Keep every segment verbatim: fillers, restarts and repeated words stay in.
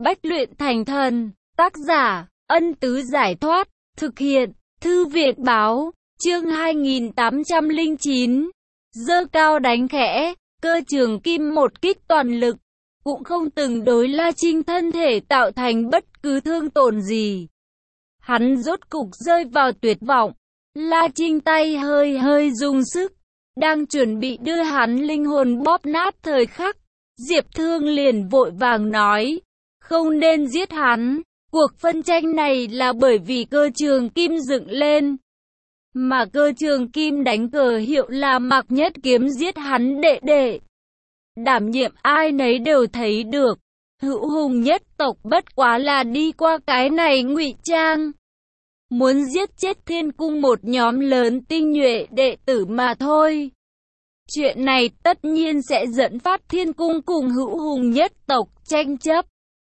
bách luyện thành thần. Tác giả, Ân Tứ Giải Thoát. Thực hiện, Thư viện Báo. Chương hai nghìn tám trăm lẻ chín. Giơ cao đánh khẽ. Cơ Trường Kim một kích toàn lực, cũng không từng đối La Trinh thân thể tạo thành bất cứ thương tổn gì. Hắn rốt cục rơi vào tuyệt vọng. La Trinh tay hơi hơi dùng sức, đang chuẩn bị đưa hắn linh hồn bóp nát thời khắc, Diệp Thương liền vội vàng nói, không nên giết hắn, cuộc phân tranh này là bởi vì Cơ Trường Kim dựng lên. Mà Cơ Trường Kim đánh cờ hiệu là Mạc Nhất Kiếm giết hắn đệ đệ. Đảm nhiệm ai nấy đều thấy được, Hữu Hùng nhất tộc bất quá là đi qua cái này ngụy trang, muốn giết chết Thiên Cung một nhóm lớn tinh nhuệ đệ tử mà thôi. Chuyện này tất nhiên sẽ dẫn phát Thiên Cung cùng Hữu Hùng nhất tộc tranh chấp.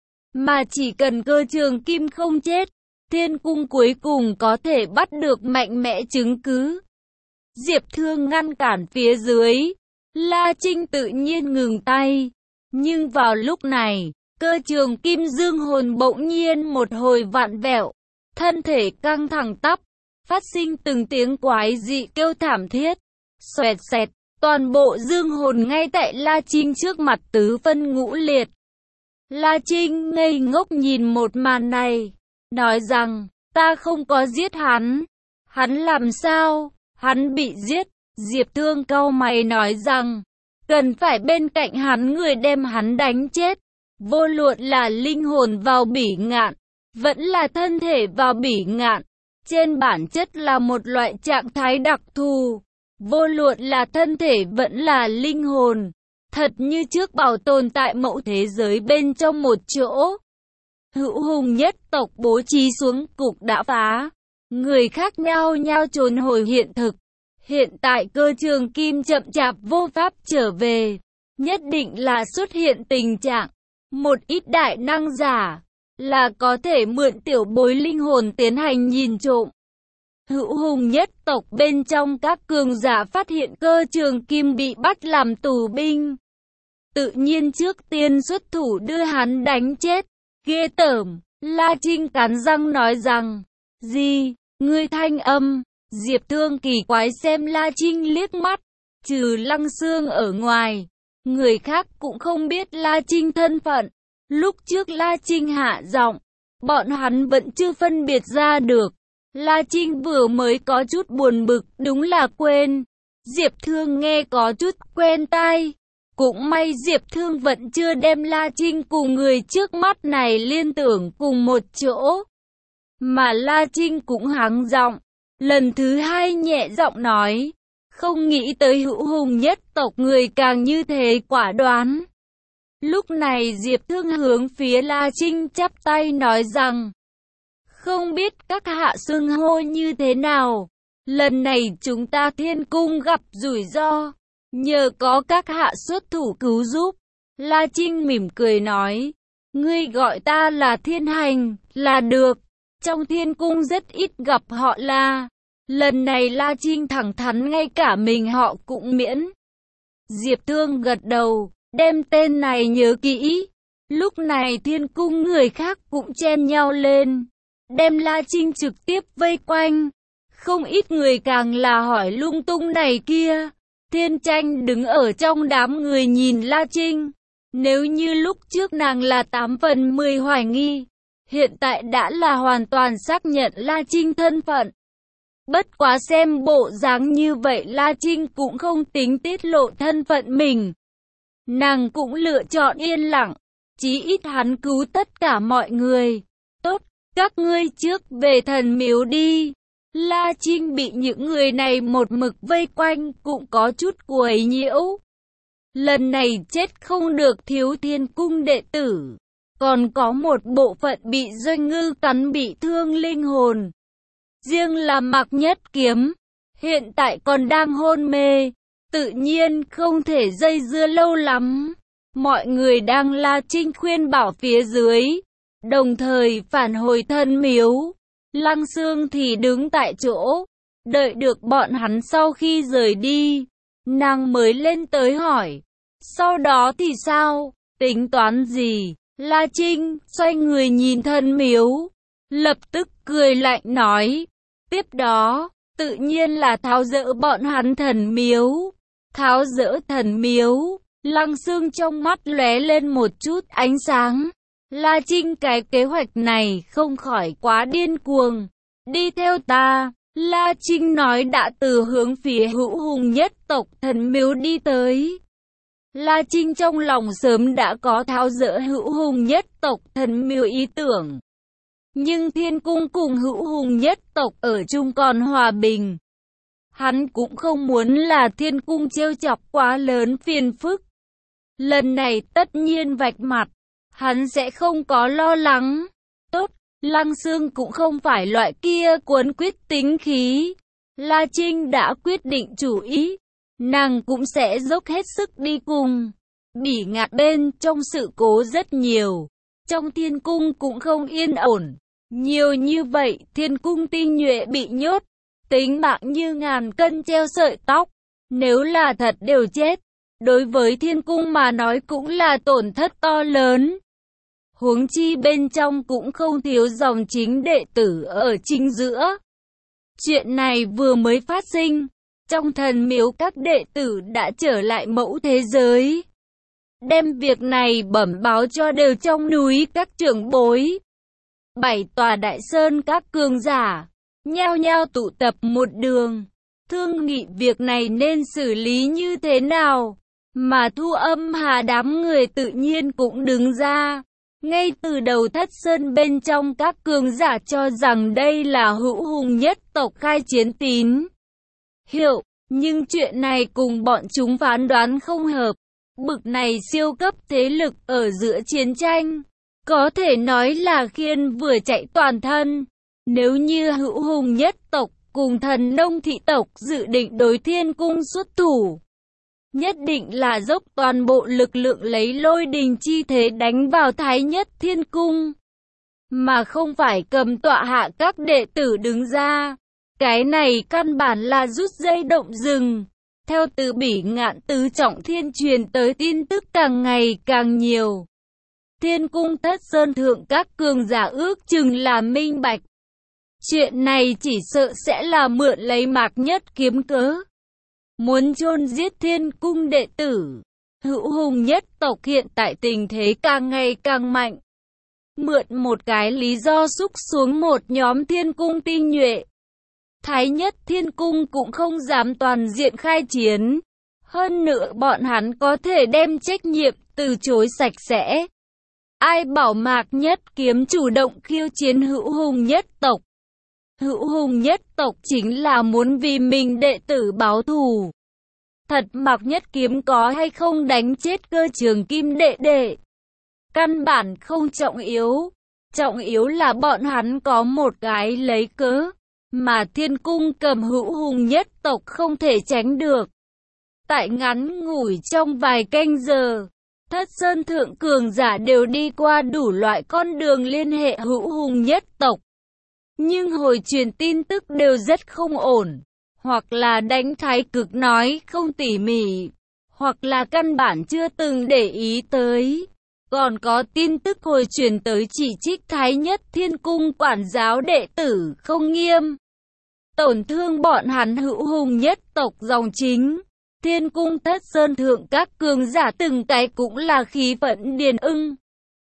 Mà chỉ cần Cơ Trường Kim không chết, Thiên Cung cuối cùng có thể bắt được mạnh mẽ chứng cứ. Diệp Thương ngăn cản phía dưới, La Trinh tự nhiên ngừng tay. Nhưng vào lúc này, Cơ Trường Kim dương hồn bỗng nhiên một hồi vặn vẹo, thân thể căng thẳng tắp, phát sinh từng tiếng quái dị kêu thảm thiết. Xoẹt xẹt, toàn bộ dương hồn ngay tại La Trinh trước mặt tứ phân ngũ liệt. La Trinh ngây ngốc nhìn một màn này, nói rằng, ta không có giết hắn. Hắn làm sao? Hắn bị giết. Diệp Thương cau mày nói rằng, cần phải bên cạnh hắn người đem hắn đánh chết. Vô luận là linh hồn vào bỉ ngạn, vẫn là thân thể vào bỉ ngạn, trên bản chất là một loại trạng thái đặc thù. Vô luận là thân thể vẫn là linh hồn, thật như trước bảo tồn tại mẫu thế giới bên trong một chỗ. Hữu Hùng nhất tộc bố trí xuống cục đã phá, người khác nhau nhau trốn hồi hiện thực. Hiện tại Cơ Trường Kim chậm chạp vô pháp trở về, nhất định là xuất hiện tình trạng, một ít đại năng giả, là có thể mượn tiểu bối linh hồn tiến hành nhìn trộm. Hữu Hùng nhất tộc bên trong các cường giả phát hiện Cơ Trường Kim bị bắt làm tù binh, tự nhiên trước tiên xuất thủ đưa hắn đánh chết. Ghê tởm. La Trinh cắn răng nói rằng, gì, ngươi thanh âm. Diệp Thương kỳ quái xem La Trinh liếc mắt, trừ Lăng Xương ở ngoài, người khác cũng không biết La Trinh thân phận. Lúc trước La Trinh hạ giọng, bọn hắn vẫn chưa phân biệt ra được. La Trinh vừa mới có chút buồn bực, đúng là quên. Diệp Thương nghe có chút quen tai. Cũng may Diệp Thương vẫn chưa đem La Trinh cùng người trước mắt này liên tưởng cùng một chỗ. Mà La Trinh cũng hắng giọng, lần thứ hai nhẹ giọng nói, không nghĩ tới Hữu Hùng nhất tộc người càng như thế quả đoán. Lúc này Diệp Thương hướng phía La Trinh chắp tay nói rằng, không biết các hạ xưng hô như thế nào, lần này chúng ta Thiên Cung gặp rủi ro, nhờ có các hạ xuất thủ cứu giúp. La Trinh mỉm cười nói, ngươi gọi ta là Thiên Hành, là được. Trong Thiên Cung rất ít gặp họ La. Lần này La Trinh thẳng thắn ngay cả mình họ cũng miễn. Diệp Thương gật đầu, đem tên này nhớ kỹ. Lúc này Thiên Cung người khác cũng chen nhau lên, đem La Trinh trực tiếp vây quanh. Không ít người càng là hỏi lung tung này kia. Thiên Tranh đứng ở trong đám người nhìn La Trinh. Nếu như lúc trước nàng là tám phần mười hoài nghi, hiện tại đã là hoàn toàn xác nhận La Trinh thân phận. Bất quá xem bộ dáng như vậy La Trinh cũng không tính tiết lộ thân phận mình. Nàng cũng lựa chọn yên lặng, chí ít hắn cứu tất cả mọi người. Tốt, các ngươi trước về thần miếu đi. La Trinh bị những người này một mực vây quanh cũng có chút quấy nhiễu. Lần này chết không được thiếu Thiên Cung đệ tử, còn có một bộ phận bị Doanh Ngư cắn bị thương linh hồn. Riêng là Mạc Nhất Kiếm, hiện tại còn đang hôn mê, tự nhiên không thể dây dưa lâu lắm. Mọi người đang La Trinh khuyên bảo phía dưới, đồng thời phản hồi thân miếu. Lăng Xương thì đứng tại chỗ, đợi được bọn hắn sau khi rời đi, nàng mới lên tới hỏi, sau đó thì sao, tính toán gì? La Trinh xoay người nhìn Thần Miếu, lập tức cười lạnh nói. Tiếp đó, tự nhiên là tháo dỡ bọn hắn Thần Miếu. Tháo dỡ Thần Miếu, Lăng Xương trong mắt lóe lên một chút ánh sáng. La Trinh, cái kế hoạch này không khỏi quá điên cuồng. Đi theo ta. La Trinh nói đã từ hướng phía Hữu Hùng nhất tộc Thần Miếu đi tới. La Trinh trong lòng sớm đã có tháo dỡ Hữu Hùng nhất tộc Thần Miếu ý tưởng. Nhưng Thiên Cung cùng Hữu Hùng nhất tộc ở chung còn hòa bình. Hắn cũng không muốn là Thiên Cung trêu chọc quá lớn phiền phức. Lần này tất nhiên vạch mặt, hắn sẽ không có lo lắng. Tốt, Lăng Xương cũng không phải loại kia cuốn quyết tính khí. La Trinh đã quyết định chủ ý, nàng cũng sẽ dốc hết sức đi cùng. Bỉ Ngạn bên trong sự cố rất nhiều, trong Thiên Cung cũng không yên ổn. Nhiều như vậy, Thiên Cung tinh nhuệ bị nhốt, tính mạng như ngàn cân treo sợi tóc. Nếu là thật đều chết, đối với Thiên Cung mà nói cũng là tổn thất to lớn. Huống chi bên trong cũng không thiếu dòng chính đệ tử ở chính giữa. Chuyện này vừa mới phát sinh, trong Thần Miếu các đệ tử đã trở lại mẫu thế giới. Đem việc này bẩm báo cho đều trong núi các trưởng bối. Bảy tòa đại sơn các cường giả, nhao nhao tụ tập một đường, thương nghị việc này nên xử lý như thế nào. Mà Thu Âm Hà đám người tự nhiên cũng đứng ra. Ngay từ đầu Thất Sơn bên trong các cường giả cho rằng đây là Hữu Hùng nhất tộc khai chiến tín hiệu, nhưng chuyện này cùng bọn chúng phán đoán không hợp. Bực này siêu cấp thế lực ở giữa chiến tranh, có thể nói là khiên vừa chạy toàn thân. Nếu như Hữu Hùng nhất tộc cùng Thần Nông thị tộc dự định đối Thiên Cung xuất thủ, nhất định là dốc toàn bộ lực lượng lấy lôi đình chi thế đánh vào Thái Nhất Thiên Cung, mà không phải cầm tọa hạ các đệ tử đứng ra. Cái này căn bản là rút dây động rừng. Theo từ Bỉ Ngạn tứ trọng thiên truyền tới tin tức càng ngày càng nhiều. Thiên Cung Thất Sơn thượng các cường giả ước chừng là minh bạch. Chuyện này chỉ sợ sẽ là mượn lấy Mạc Nhất kiếm cớ, muốn chôn giết Thiên Cung đệ tử. Hữu Hùng nhất tộc hiện tại tình thế càng ngày càng mạnh. Mượn một cái lý do xúc xuống một nhóm Thiên Cung tinh nhuệ. Thái Nhất Thiên Cung cũng không dám toàn diện khai chiến. Hơn nữa bọn hắn có thể đem trách nhiệm từ chối sạch sẽ. Ai bảo Mạc Nhất kiếm chủ động khiêu chiến Hữu Hùng nhất tộc. Hữu Hùng nhất tộc chính là muốn vì mình đệ tử báo thù. Thật Mạc Nhất kiếm có hay không đánh chết Cơ Trường Kim đệ đệ, căn bản không trọng yếu. Trọng yếu là bọn hắn có một cái lấy cớ, mà Thiên Cung cầm Hữu Hùng nhất tộc không thể tránh được. Tại ngắn ngủi trong vài canh giờ, Thất Sơn thượng cường giả đều đi qua đủ loại con đường liên hệ Hữu Hùng nhất tộc. Nhưng hồi truyền tin tức đều rất không ổn, hoặc là đánh thái cực nói không tỉ mỉ, hoặc là căn bản chưa từng để ý tới. Còn có tin tức hồi truyền tới chỉ trích Thái Nhất Thiên Cung quản giáo đệ tử không nghiêm, tổn thương bọn hắn Hữu Hùng nhất tộc dòng chính. Thiên Cung Thất Sơn thượng các cường giả từng cái cũng là khí phẫn điền ưng.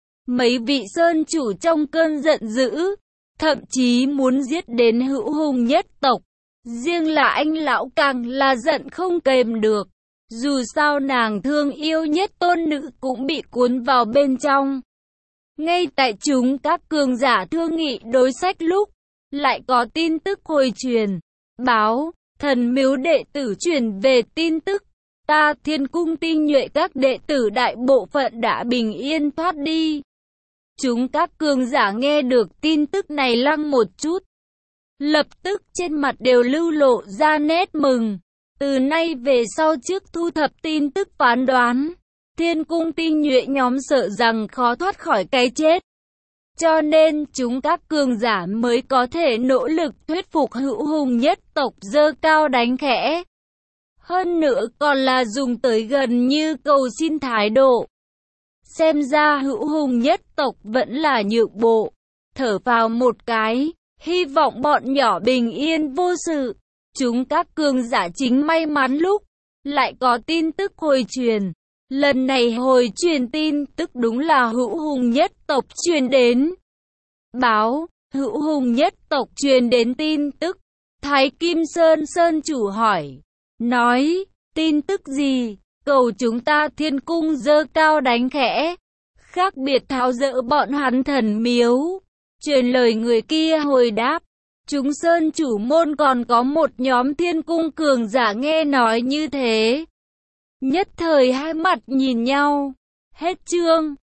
Mấy vị sơn chủ trong cơn giận dữ, thậm chí muốn giết đến Hữu Hùng nhất tộc. Riêng là anh lão càng là giận không kềm được. Dù sao nàng thương yêu nhất tôn nữ cũng bị cuốn vào bên trong. Ngay tại chúng các cường giả thương nghị đối sách lúc, lại có tin tức hồi truyền. Báo, Thần Miếu đệ tử truyền về tin tức. Ta Thiên Cung tinh nhuệ các đệ tử đại bộ phận đã bình yên thoát đi. Chúng các cường giả nghe được tin tức này lăng một chút, lập tức trên mặt đều lưu lộ ra nét mừng. Từ nay về sau trước thu thập tin tức phán đoán, Thiên Cung tinh nhuệ nhóm sợ rằng khó thoát khỏi cái chết. Cho nên chúng các cường giả mới có thể nỗ lực thuyết phục Hữu Hùng nhất tộc giơ cao đánh khẽ. Hơn nữa còn là dùng tới gần như cầu xin thái độ. Xem ra Hữu Hùng nhất tộc vẫn là nhượng bộ. Thở vào một cái, hy vọng bọn nhỏ bình yên vô sự. Chúng các cường giả chính may mắn lúc lại có tin tức hồi truyền. Lần này hồi truyền tin tức đúng là Hữu Hùng nhất tộc truyền đến. Báo, Hữu Hùng nhất tộc truyền đến tin tức. Thái Kim Sơn Sơn chủ hỏi, nói, tin tức gì? Cầu chúng ta Thiên Cung giơ cao đánh khẽ, khác biệt tháo dỡ bọn hắn thần miếu. Truyền lời người kia hồi đáp, chúng Sơn chủ môn còn có một nhóm Thiên Cung cường giả nghe nói như thế. Nhất thời hai mặt nhìn nhau. Hết chương.